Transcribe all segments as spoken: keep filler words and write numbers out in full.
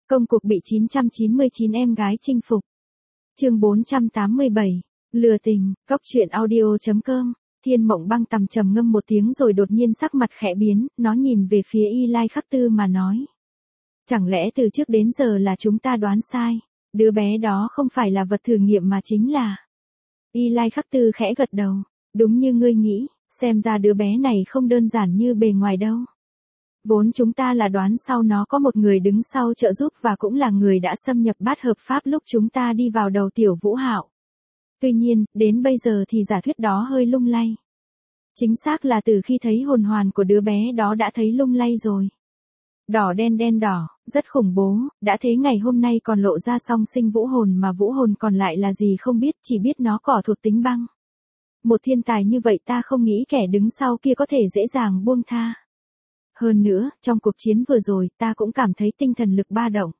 Công cuộc bị chín trăm chín mươi chín em gái chinh phục. Chương bốn trăm tám mươi bảy. Lừa tình. Góc truyện audio chấm com. Thiên Mộng Băng tầm trầm ngâm một tiếng rồi đột nhiên sắc mặt khẽ biến, nó nhìn về phía Y Lai Khắc Tư mà nói. Chẳng lẽ từ trước đến giờ là chúng ta đoán sai, đứa bé đó không phải là vật thử nghiệm mà chính là... Y Lai Khắc Tư khẽ gật đầu, đúng như ngươi nghĩ, xem ra đứa bé này không đơn giản như bề ngoài đâu. Vốn chúng ta là đoán sau nó có một người đứng sau trợ giúp và cũng là người đã xâm nhập bát hợp pháp lúc chúng ta đi vào đầu Tiểu Vũ Hạo. Tuy nhiên, đến bây giờ thì giả thuyết đó hơi lung lay. Chính xác là từ khi thấy hồn hoàn của đứa bé đó đã thấy lung lay rồi. Đỏ đen đen đỏ, rất khủng bố, đã thế ngày hôm nay còn lộ ra song sinh vũ hồn mà vũ hồn còn lại là gì không biết, chỉ biết nó cỏ thuộc tính băng. Một thiên tài như vậy ta không nghĩ kẻ đứng sau kia có thể dễ dàng buông tha. Hơn nữa, trong cuộc chiến vừa rồi ta cũng cảm thấy tinh thần lực ba động.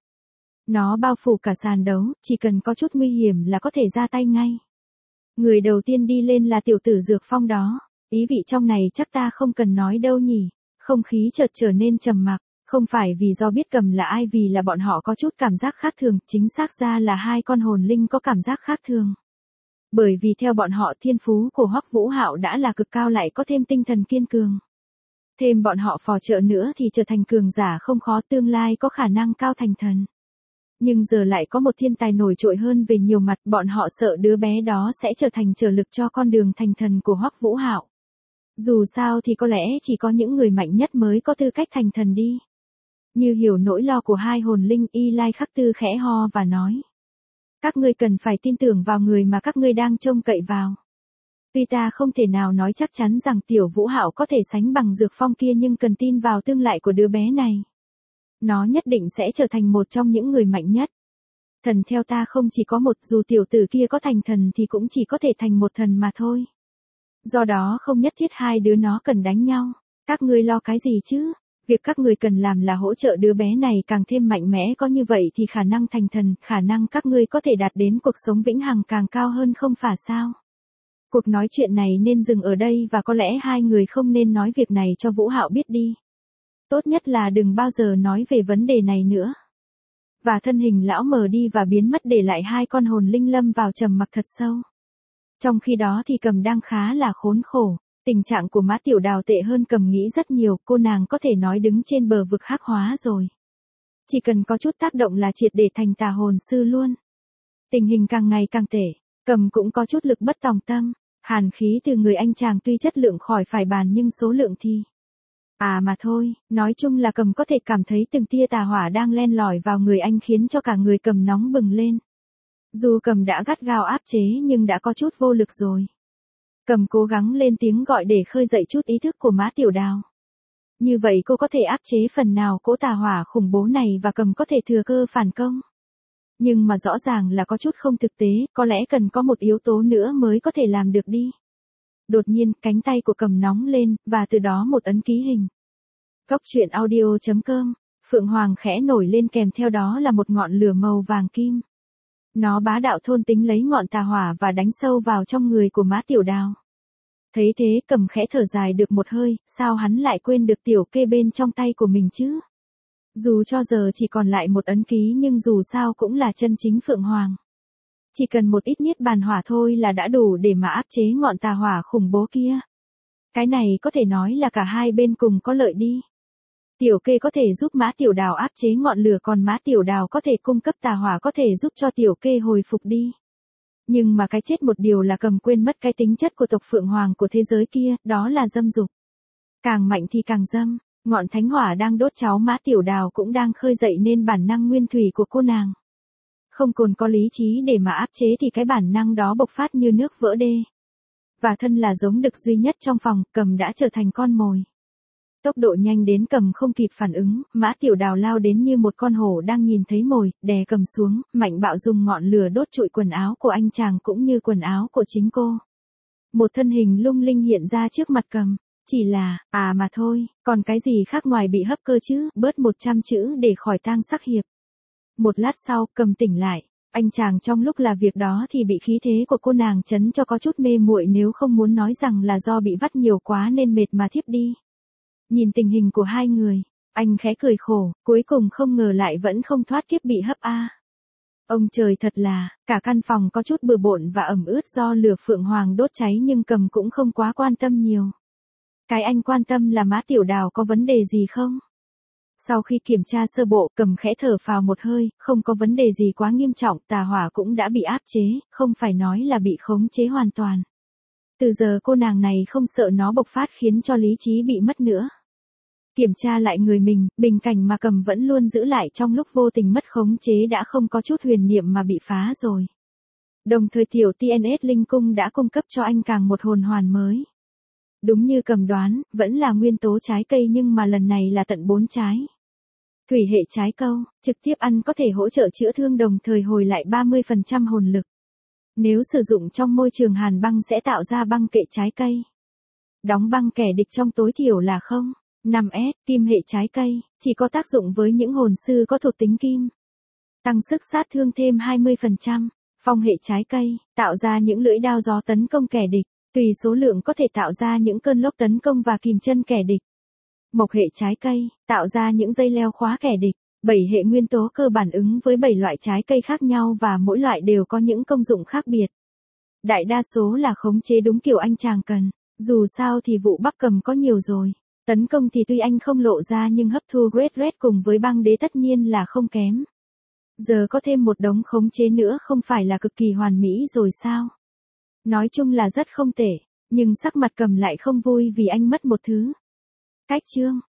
Nó bao phủ cả sàn đấu, chỉ cần có chút nguy hiểm là có thể ra tay ngay. Người đầu tiên đi lên là tiểu tử Dược Phong đó, ý vị trong này chắc ta không cần nói đâu nhỉ. Không khí chợt trở nên trầm mặc, không phải vì do biết cầm là ai, vì là bọn họ có chút cảm giác khác thường, chính xác ra là hai con hồn linh có cảm giác khác thường. Bởi vì theo bọn họ thiên phú của Hoắc Vũ Hạo đã là cực cao lại có thêm tinh thần kiên cường. Thêm bọn họ phò trợ nữa thì trở thành cường giả không khó, tương lai có khả năng cao thành thần. Nhưng giờ lại có một thiên tài nổi trội hơn về nhiều mặt, bọn họ sợ đứa bé đó sẽ trở thành trở lực cho con đường thành thần của Hoắc Vũ Hạo. Dù sao thì có lẽ chỉ có những người mạnh nhất mới có tư cách thành thần đi. Như hiểu nỗi lo của hai hồn linh, Y Lai Khắc Tư khẽ ho và nói. Các ngươi cần phải tin tưởng vào người mà các ngươi đang trông cậy vào. Tuy ta không thể nào nói chắc chắn rằng Tiểu Vũ Hạo có thể sánh bằng Dược Phong kia, nhưng cần tin vào tương lai của đứa bé này. Nó nhất định sẽ trở thành một trong những người mạnh nhất. Thần theo ta không chỉ có một, dù tiểu tử kia có thành thần thì cũng chỉ có thể thành một thần mà thôi. Do đó không nhất thiết hai đứa nó cần đánh nhau. Các ngươi lo cái gì chứ? Việc các ngươi cần làm là hỗ trợ đứa bé này càng thêm mạnh mẽ, có như vậy thì khả năng thành thần, khả năng các ngươi có thể đạt đến cuộc sống vĩnh hằng càng cao hơn không phải sao? Cuộc nói chuyện này nên dừng ở đây và có lẽ hai người không nên nói việc này cho Vũ Hạo biết đi. Tốt nhất là đừng bao giờ nói về vấn đề này nữa. Và thân hình lão mờ đi và biến mất, để lại hai con hồn linh lâm vào trầm mặc thật sâu. Trong khi đó thì Cầm đang khá là khốn khổ. Tình trạng của Mã Tiểu Đào tệ hơn Cầm nghĩ rất nhiều, cô nàng có thể nói đứng trên bờ vực hắc hóa rồi. Chỉ cần có chút tác động là triệt để thành tà hồn sư luôn. Tình hình càng ngày càng tệ, Cầm cũng có chút lực bất tòng tâm. Hàn khí từ người anh chàng tuy chất lượng khỏi phải bàn nhưng số lượng thì... À mà thôi, nói chung là Cầm có thể cảm thấy từng tia tà hỏa đang len lỏi vào người anh khiến cho cả người Cầm nóng bừng lên. Dù Cầm đã gắt gao áp chế nhưng đã có chút vô lực rồi. Cầm cố gắng lên tiếng gọi để khơi dậy chút ý thức của Mã Tiểu Đào. Như vậy cô có thể áp chế phần nào cỗ tà hỏa khủng bố này và Cầm có thể thừa cơ phản công. Nhưng mà rõ ràng là có chút không thực tế, có lẽ cần có một yếu tố nữa mới có thể làm được đi. Đột nhiên, cánh tay của Cầm nóng lên, và từ đó một ấn ký hình. Góc truyện audio chấm com, Phượng Hoàng khẽ nổi lên, kèm theo đó là một ngọn lửa màu vàng kim. Nó bá đạo thôn tính lấy ngọn tà hỏa và đánh sâu vào trong người của Mã Tiểu Đào. Thấy thế Cầm khẽ thở dài được một hơi, sao hắn lại quên được tiểu kê bên trong tay của mình chứ? Dù cho giờ chỉ còn lại một ấn ký nhưng dù sao cũng là chân chính Phượng Hoàng. Chỉ cần một ít niết bàn hỏa thôi là đã đủ để mà áp chế ngọn tà hỏa khủng bố kia. Cái này có thể nói là cả hai bên cùng có lợi đi. Tiểu kê có thể giúp Mã Tiểu Đào áp chế ngọn lửa, còn Mã Tiểu Đào có thể cung cấp tà hỏa có thể giúp cho tiểu kê hồi phục đi. Nhưng mà cái chết một điều là Cầm quên mất cái tính chất của tộc Phượng Hoàng của thế giới kia, đó là dâm dục. Càng mạnh thì càng dâm, ngọn thánh hỏa đang đốt cháu Mã Tiểu Đào cũng đang khơi dậy nên bản năng nguyên thủy của cô nàng. Không còn có lý trí để mà áp chế thì cái bản năng đó bộc phát như nước vỡ đê. Và thân là giống đực duy nhất trong phòng, Cầm đã trở thành con mồi. Tốc độ nhanh đến Cầm không kịp phản ứng, Mã Tiểu Đào lao đến như một con hổ đang nhìn thấy mồi, đè Cầm xuống, mạnh bạo dùng ngọn lửa đốt trụi quần áo của anh chàng cũng như quần áo của chính cô. Một thân hình lung linh hiện ra trước mặt Cầm, chỉ là, à mà thôi, còn cái gì khác ngoài bị hấp cơ chứ, bớt một trăm chữ để khỏi tang sắc hiệp. Một lát sau, Cầm tỉnh lại, anh chàng trong lúc là việc đó thì bị khí thế của cô nàng chấn cho có chút mê muội, nếu không muốn nói rằng là do bị vắt nhiều quá nên mệt mà thiếp đi. Nhìn tình hình của hai người, Anh khẽ cười khổ, cuối cùng không ngờ lại vẫn không thoát kiếp bị hấp a. Ông trời thật là, cả căn phòng có chút bừa bộn và ẩm ướt do lửa phượng hoàng đốt cháy nhưng Cầm cũng không quá quan tâm nhiều. Cái anh quan tâm là má Tiểu Đào có vấn đề gì không? Sau khi kiểm tra sơ bộ, Cầm khẽ thở phào một hơi, không có vấn đề gì quá nghiêm trọng, tà hỏa cũng đã bị áp chế, không phải nói là bị khống chế hoàn toàn. Từ giờ cô nàng này không sợ nó bộc phát khiến cho lý trí bị mất nữa. Kiểm tra lại người mình, bình cảnh mà Cầm vẫn luôn giữ lại trong lúc vô tình mất khống chế đã không có chút huyền niệm mà bị phá rồi. Đồng thời tiểu tê en ét Linh Cung đã cung cấp cho anh càng một hồn hoàn mới. Đúng như Cầm đoán, vẫn là nguyên tố trái cây nhưng mà lần này là tận bốn trái. Thủy hệ trái câu, trực tiếp ăn có thể hỗ trợ chữa thương đồng thời hồi lại ba mươi phần trăm hồn lực. Nếu sử dụng trong môi trường hàn băng sẽ tạo ra băng kệ trái cây. Đóng băng kẻ địch trong tối thiểu là không. năm S, kim hệ trái cây, chỉ có tác dụng với những hồn sư có thuộc tính kim. Tăng sức sát thương thêm hai mươi phần trăm. Phong hệ trái cây, tạo ra những lưỡi đao gió tấn công kẻ địch. Tùy số lượng có thể tạo ra những cơn lốc tấn công và kìm chân kẻ địch. Mộc hệ trái cây, tạo ra những dây leo khóa kẻ địch. Bảy hệ nguyên tố cơ bản ứng với bảy loại trái cây khác nhau và mỗi loại đều có những công dụng khác biệt. Đại đa số là khống chế đúng kiểu anh chàng cần. Dù sao thì vụ Bắc Cầm có nhiều rồi. Tấn công thì tuy anh không lộ ra nhưng hấp thu Great Red cùng với băng đế tất nhiên là không kém. Giờ có thêm một đống khống chế nữa không phải là cực kỳ hoàn mỹ rồi sao? Nói chung là rất không tệ, nhưng sắc mặt Cầm lại không vui vì anh mất một thứ. Cách chương